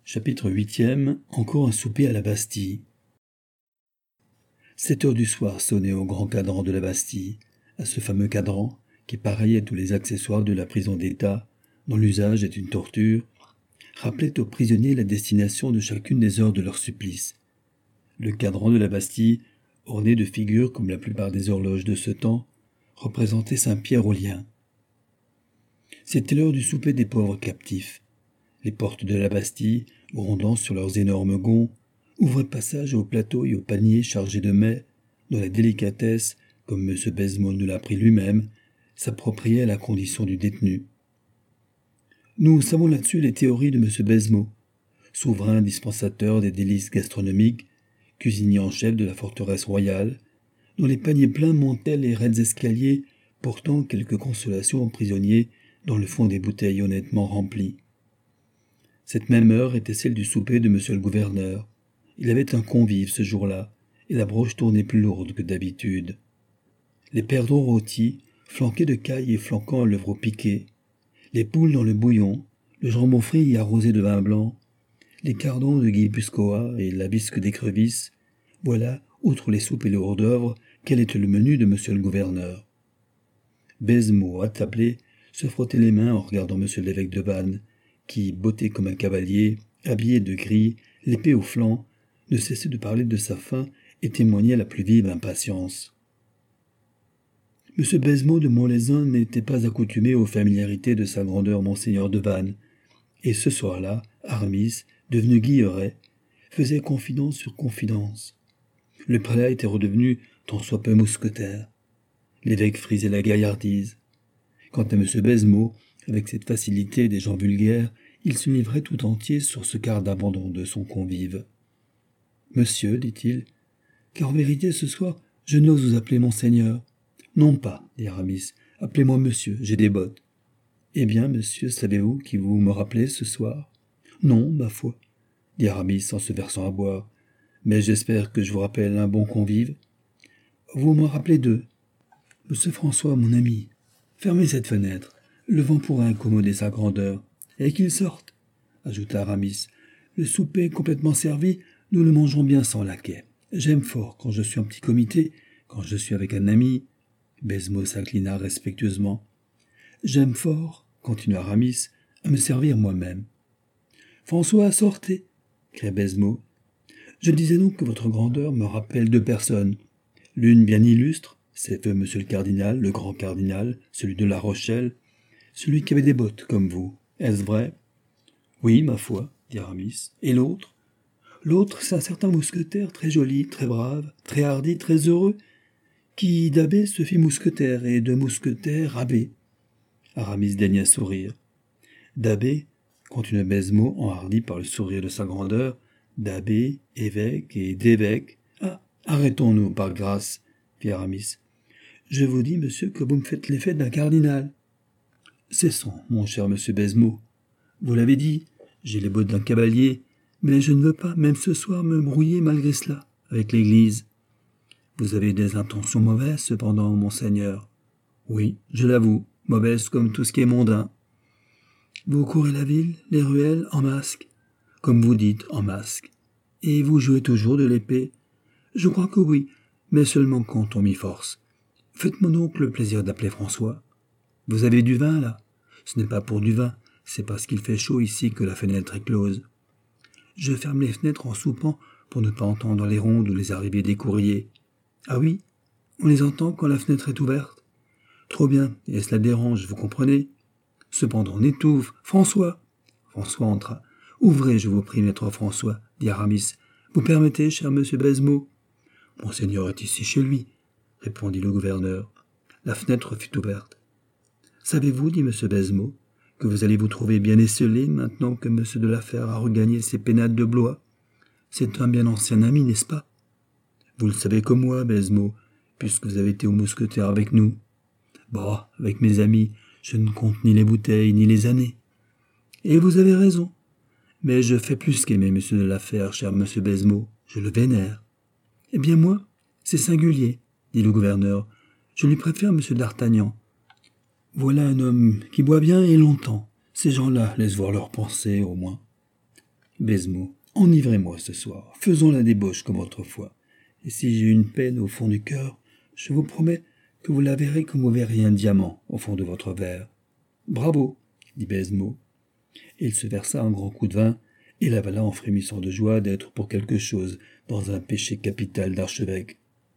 Chapitre 8e. Encore un souper à la Bastille. 7 heures du soir sonnaient au grand cadran de la Bastille, à ce fameux cadran qui, pareil à tous les accessoires de la prison d'État, dont l'usage est une torture, rappelait aux prisonniers la destination de chacune des heures de leur supplice. Le cadran de la Bastille, orné de figures comme la plupart des horloges de ce temps, représentait Saint-Pierre aux liens. C'était l'heure du souper des pauvres captifs. Les portes de la Bastille, grondant sur leurs énormes gonds, ouvraient passage aux plateaux et aux paniers chargés de mets, dont la délicatesse, comme M. Besmo nous l'a appris lui-même, s'appropriait à la condition du détenu. Nous savons là-dessus les théories de M. Besmo, souverain dispensateur des délices gastronomiques, cuisinier en chef de la forteresse royale, dont les paniers pleins montaient les raides escaliers, portant quelques consolations aux prisonniers dans le fond des bouteilles honnêtement remplies. Cette même heure était celle du souper de M. le gouverneur. Il avait un convive ce jour-là, et la broche tournait plus lourde que d'habitude. Les perdreaux rôtis, flanqués de cailles et flanquant un levreau piqué, les poules dans le bouillon, le jambon frit et arrosé de vin blanc, les cardons de guipuscoa et la bisque d'écrevisse, voilà, outre les soupes et les hors-d'œuvre, quel était le menu de M. le gouverneur. Besmo, attablé, se frottait les mains en regardant M. l'évêque de Vannes, qui, botté comme un cavalier, habillé de gris, l'épée au flanc, ne cessait de parler de sa faim et témoignait la plus vive impatience. M. Besmo de Montlezun n'était pas accoutumé aux familiarités de sa grandeur monseigneur de Vannes, et ce soir-là, Aramis, devenu Guilleret, faisait confidence sur confidence. Le prélat était redevenu tant soit peu mousquetaire. L'évêque frisait la gaillardise. Quant à M. Besmo, avec cette facilité des gens vulgaires, il se livrait tout entier sur ce quart d'abandon de son convive. « Monsieur, dit-il, car en vérité ce soir, je n'ose vous appeler monseigneur. »« Non pas, dit Aramis, appelez-moi monsieur, j'ai des bottes. »« Eh bien, monsieur, savez-vous qui vous me rappelez ce soir ?»« Non, ma foi, dit Aramis en se versant à boire, mais j'espère que je vous rappelle un bon convive. »« Vous m'en rappelez deux. Monsieur François, mon ami, fermez cette fenêtre. Le vent pourrait incommoder sa grandeur. Et qu'il sorte, ajouta Aramis. Le souper complètement servi, nous le mangerons bien sans laquais. J'aime fort, quand je suis en petit comité, quand je suis avec un ami. Besmo s'inclina respectueusement. J'aime fort, continua Aramis, à me servir moi-même. François, sortez, cria Besmo. Je disais donc que votre grandeur me rappelle deux personnes. L'une bien illustre, c'est feu monsieur le cardinal, le grand cardinal, celui de La Rochelle, celui qui avait des bottes comme vous. Est-ce vrai? Oui, ma foi, dit Aramis. Et l'autre? L'autre, c'est un certain mousquetaire très joli, très brave, très hardi, très heureux, qui d'abbé se fit mousquetaire et de mousquetaire abbé. Aramis daigna sourire. D'abbé, continua Besmo, enhardi par le sourire de sa grandeur, d'abbé, évêque et d'évêque. Ah, arrêtons-nous, par grâce, fit Aramis. Je vous dis, monsieur, que vous me faites l'effet d'un cardinal. Cessons, mon cher monsieur Besmo. Vous l'avez dit, j'ai les bottes d'un cavalier, mais je ne veux pas, même ce soir, me brouiller malgré cela, avec l'Église. Vous avez des intentions mauvaises, cependant, monseigneur. Oui, je l'avoue, mauvaises comme tout ce qui est mondain. Vous courez la ville, les ruelles, en masque, comme vous dites, en masque. Et vous jouez toujours de l'épée. Je crois que oui, mais seulement quand on m'y force. Faites-moi donc le plaisir d'appeler François. Vous avez du vin, là? Ce n'est pas pour du vin, c'est parce qu'il fait chaud ici que la fenêtre est close. Je ferme les fenêtres en soupant pour ne pas entendre les rondes ou les arrivées des courriers. Ah oui, on les entend quand la fenêtre est ouverte. Trop bien, et cela dérange, vous comprenez? Cependant, on étouffe. François! François entra. Ouvrez, je vous prie, maître François, dit Aramis. Vous permettez, cher monsieur Besmo? Monseigneur est ici chez lui, répondit le gouverneur. La fenêtre fut ouverte. Savez-vous, dit M. Besmo, que vous allez vous trouver bien esselé maintenant que M. de la Fère a regagné ses pénates de Blois? C'est un bien ancien ami, n'est-ce pas? Vous le savez comme moi, Besmo, puisque vous avez été au mousquetaire avec nous. Bah, avec mes amis, je ne compte ni les bouteilles, ni les années. Et vous avez raison. Mais je fais plus qu'aimer M. de la Fère, cher M. Besmo, je le vénère. Eh bien moi, c'est singulier, dit le gouverneur. Je lui préfère M. d'Artagnan. Voilà un homme qui boit bien et longtemps. Ces gens-là laissent voir leurs pensées, au moins. Besmo, enivrez-moi ce soir, faisons la débauche comme autrefois. Et si j'ai une peine au fond du cœur, je vous promets que vous la verrez comme vous verriez un diamant au fond de votre verre. Bravo, dit Besmo. Et il se versa un grand coup de vin et l'avala en frémissant de joie d'être pour quelque chose dans un péché capital d'archevêque.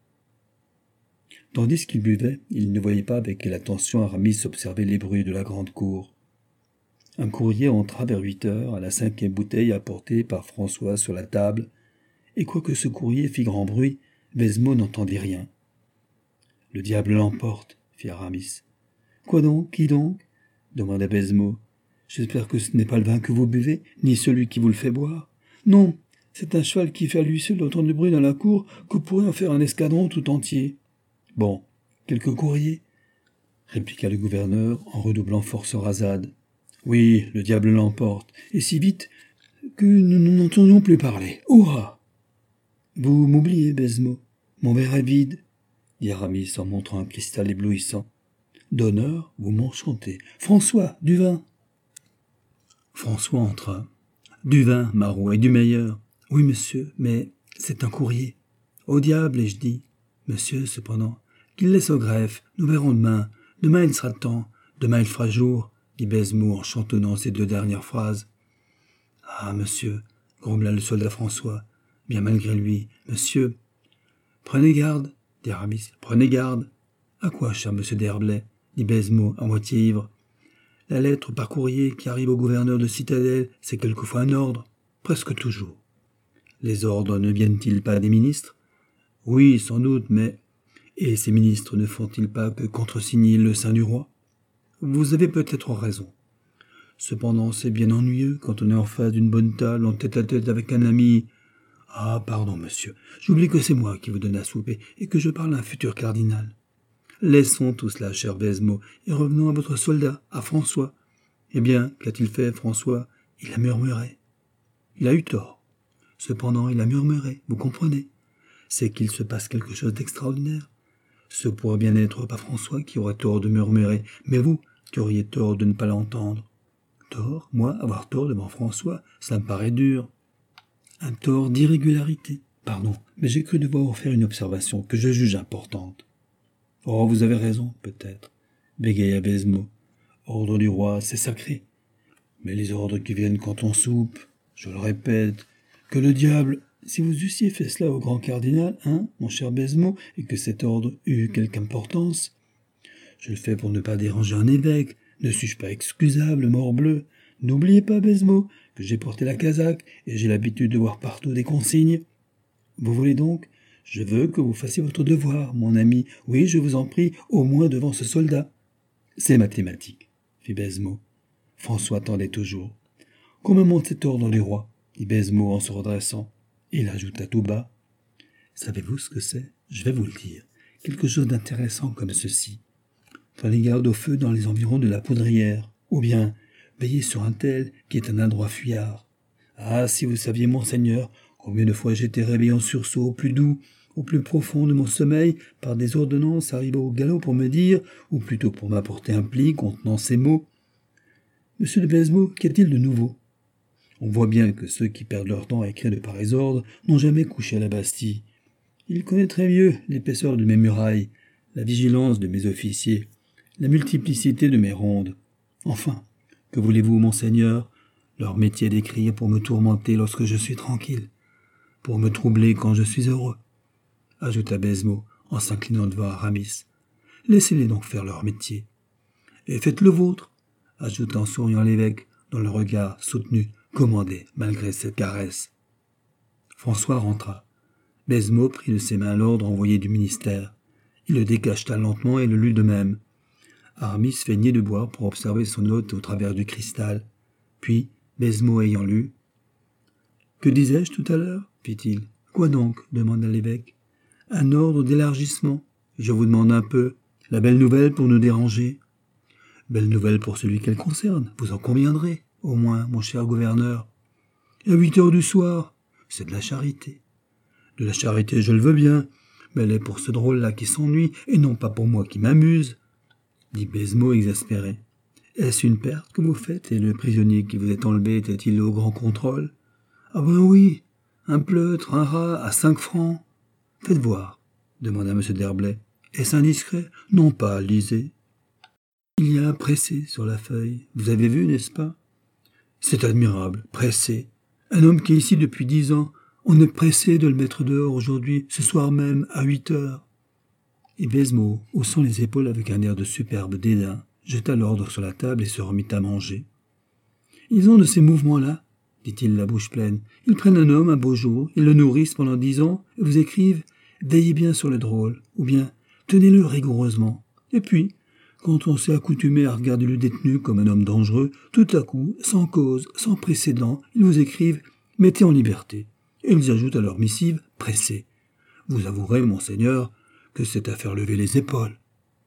Tandis qu'il buvait, il ne voyait pas avec quelle attention Aramis observait les bruits de la grande cour. Un courrier entra vers 8 heures à la 5e bouteille apportée par François sur la table, et quoique ce courrier fît grand bruit, Besmo n'entendit rien. « Le diable l'emporte, » fit Aramis. « Quoi donc? Qui donc ?» demanda Besmo. « J'espère que ce n'est pas le vin que vous buvez, ni celui qui vous le fait boire. »« Non, c'est un cheval qui fait à lui seul autant de bruit dans la cour que pourrait en faire un escadron tout entier. »« Bon, quelques courriers ?» répliqua le gouverneur en redoublant force-rasade. « Oui, le diable l'emporte, et si vite que nous n'entendions plus parler. Hurrah !»« Vous m'oubliez, Besmo. Mon verre est vide, » dit Aramis en montrant un cristal éblouissant. « D'honneur, vous m'enchantez. François, du vin !» François entra. « Du vin, Marot, et du meilleur. Oui, monsieur, mais c'est un courrier. Au diable, ai-je dit. Monsieur, cependant, qu'il laisse au greffe. Nous verrons demain. Demain il sera temps. Demain il fera jour, » dit Besmo en chantonnant ces 2 dernières phrases. « Ah, monsieur, » grommela le soldat François, bien malgré lui, « monsieur. »« Prenez garde, » dit Aramis, « prenez garde. »« À quoi, cher monsieur d'Herblay ?» dit Besmo, à moitié ivre. « La lettre par courrier qui arrive au gouverneur de Citadelle, c'est quelquefois un ordre, presque toujours. »« Les ordres ne viennent-ils pas des ministres ? » ?»« Oui, sans doute, mais... Et ces ministres ne font-ils pas que contresigner le sein du roi ? » ?»« Vous avez peut-être raison. Cependant, c'est bien ennuyeux quand on est en face d'une bonne table, en tête-à-tête avec un ami. Ah, pardon, monsieur, j'oublie que c'est moi qui vous donne à souper et que je parle à un futur cardinal. Laissons tout cela, cher Besmo, et revenons à votre soldat, à François. Eh bien, qu'a-t-il fait, François ? Il a murmuré. Il a eu tort. Cependant, il a murmuré, vous comprenez ? C'est qu'il se passe quelque chose d'extraordinaire. Ce pourrait bien être pas François qui aurait tort de murmurer, mais vous qui auriez tort de ne pas l'entendre. Tort, moi, avoir tort devant François, ça me paraît dur. Un tort d'irrégularité. Pardon, mais j'ai cru devoir faire une observation que je juge importante. Oh, vous avez raison, peut-être, bégaya Besmo. Ordre du roi, c'est sacré. Mais les ordres qui viennent quand on soupe, je le répète, que le diable... Si vous eussiez fait cela au grand cardinal, hein, mon cher Besmo, et que cet ordre eût quelque importance... Je le fais pour ne pas déranger un évêque. Ne suis-je pas excusable, morbleu ? N'oubliez pas, Besmo, que j'ai porté la casaque et j'ai l'habitude de voir partout des consignes. Vous voulez donc ? Je veux que vous fassiez votre devoir, mon ami. Oui, je vous en prie, au moins devant ce soldat. C'est mathématique, fit Besmo. François attendait toujours. Qu'on me montre cet ordre du roi, dit Besmo en se redressant. Il ajouta tout bas. Savez-vous ce que c'est ? Je vais vous le dire. Quelque chose d'intéressant comme ceci. Prenez garde au feu dans les environs de la poudrière. Ou bien, veillez sur un tel qui est un adroit fuyard. Ah, si vous saviez, monseigneur, combien de fois j'ai été réveillé en sursaut au plus doux, au plus profond de mon sommeil, par des ordonnances arrivées au galop pour me dire, ou plutôt pour m'apporter un pli contenant ces mots. Monsieur de Besmo, qu'y a-t-il de nouveau ? On voit bien que ceux qui perdent leur temps à écrire de pareils ordres n'ont jamais couché à la Bastille. Ils connaîtraient mieux l'épaisseur de mes murailles, la vigilance de mes officiers, la multiplicité de mes rondes. Enfin, que voulez-vous, monseigneur ? Leur métier d'écrire pour me tourmenter lorsque je suis tranquille, pour me troubler quand je suis heureux, ajouta Besmo en s'inclinant devant Aramis. Laissez-les donc faire leur métier. Et faites le vôtre, ajouta en souriant l'évêque, dont le regard soutenu commandait malgré cette caresse. François rentra. Besmo prit de ses mains l'ordre envoyé du ministère. Il le décacheta lentement et le lut de même. Aramis feignait de boire pour observer son hôte au travers du cristal. Puis, Besmo ayant lu. « Que disais-je tout à l'heure » fit-il. « Quoi donc » demanda l'évêque. « Un ordre d'élargissement. Je vous demande un peu. La belle nouvelle pour nous déranger. » Belle nouvelle pour celui qu'elle concerne, vous en conviendrez, au moins, mon cher gouverneur. Et à 8 heures du soir, c'est de la charité. De la charité, je le veux bien, mais elle est pour ce drôle-là qui s'ennuie, et non pas pour moi qui m'amuse, dit Besmo exaspéré. Est-ce une perte que vous faites, et le prisonnier qui vous est enlevé était-il au grand contrôle ? Ah ben oui, un pleutre, un rat, à 5 francs. Faites voir, demanda M. d'Herblay. Est-ce indiscret? Non pas, lisez. Il y a un pressé sur la feuille. Vous avez vu, n'est-ce pas? C'est admirable, pressé. Un homme qui est ici depuis 10 ans, on est pressé de le mettre dehors aujourd'hui, ce soir même, à 8 heures. Et Baisemeaux, haussant les épaules avec un air de superbe dédain, jeta l'ordre sur la table et se remit à manger. Ils ont de ces mouvements-là, dit-il la bouche pleine. Ils prennent un homme un beau jour, ils le nourrissent pendant 10 ans, et vous écrivent « Veillez bien sur le drôle » ou bien « Tenez-le rigoureusement ». Et puis, quand on s'est accoutumé à regarder le détenu comme un homme dangereux, tout à coup, sans cause, sans précédent, ils vous écrivent « Mettez en liberté ». Et ils ajoutent à leur missive « Pressé ». Vous avouerez, monseigneur, que c'est à faire lever les épaules.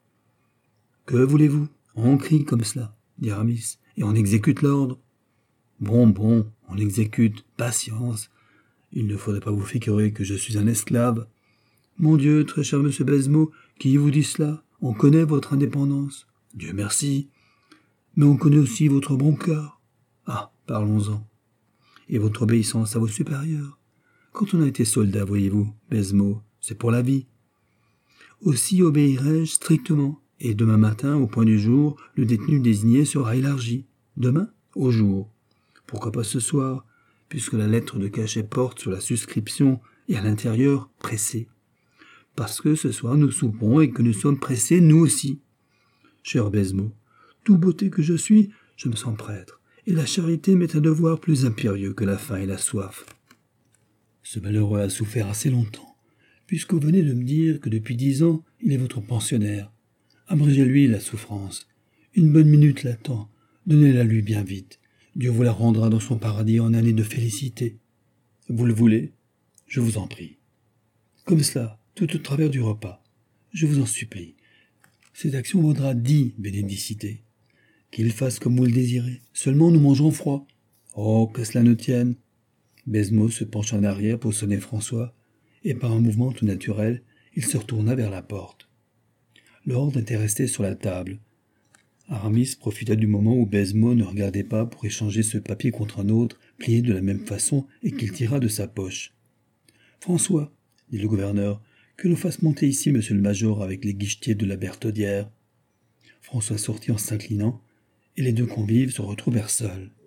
« Que voulez-vous? On crie comme cela, » dit Aramis, « et on exécute l'ordre. » Bon, on exécute, patience. Il ne faudrait pas vous figurer que je suis un esclave. Mon Dieu, très cher monsieur Baisemeaux, qui vous dit cela? On connaît votre indépendance. Dieu merci. Mais on connaît aussi votre bon cœur. Ah, parlons-en. Et votre obéissance à vos supérieurs. Quand on a été soldat, voyez-vous, Baisemeaux, c'est pour la vie. Aussi obéirai-je strictement, et demain matin, au point du jour, le détenu désigné sera élargi. Demain, au jour. Pourquoi pas ce soir, puisque la lettre de cachet porte sur la suscription et à l'intérieur « pressé ». Parce que ce soir nous soupons et que nous sommes pressés nous aussi. Cher Baisemeaux, tout beauté que je suis, je me sens prêtre, et la charité m'est un devoir plus impérieux que la faim et la soif. Ce malheureux a souffert assez longtemps, puisque vous venez de me dire que depuis 10 ans, il est votre pensionnaire. Abrégez-lui la souffrance. Une bonne minute l'attend, donnez-la lui bien vite. Dieu vous la rendra dans son paradis en année de félicité. Vous le voulez? Je vous en prie. Comme cela, tout au travers du repas. Je vous en supplie. Cette action vaudra 10 bénédicités. Qu'il fasse comme vous le désirez. Seulement nous mangerons froid. Oh, que cela ne tienne. Baisemeaux se pencha en arrière pour sonner François, et par un mouvement tout naturel, il se retourna vers la porte. L'ordre était resté sur la table. Aramis profita du moment où Baisemeaux ne regardait pas pour échanger ce papier contre un autre, plié de la même façon et qu'il tira de sa poche. « François, dit le gouverneur, que l'on fasse monter ici monsieur le major avec les guichetiers de la Bertaudière. » François sortit en s'inclinant, et les deux convives se retrouvèrent seuls.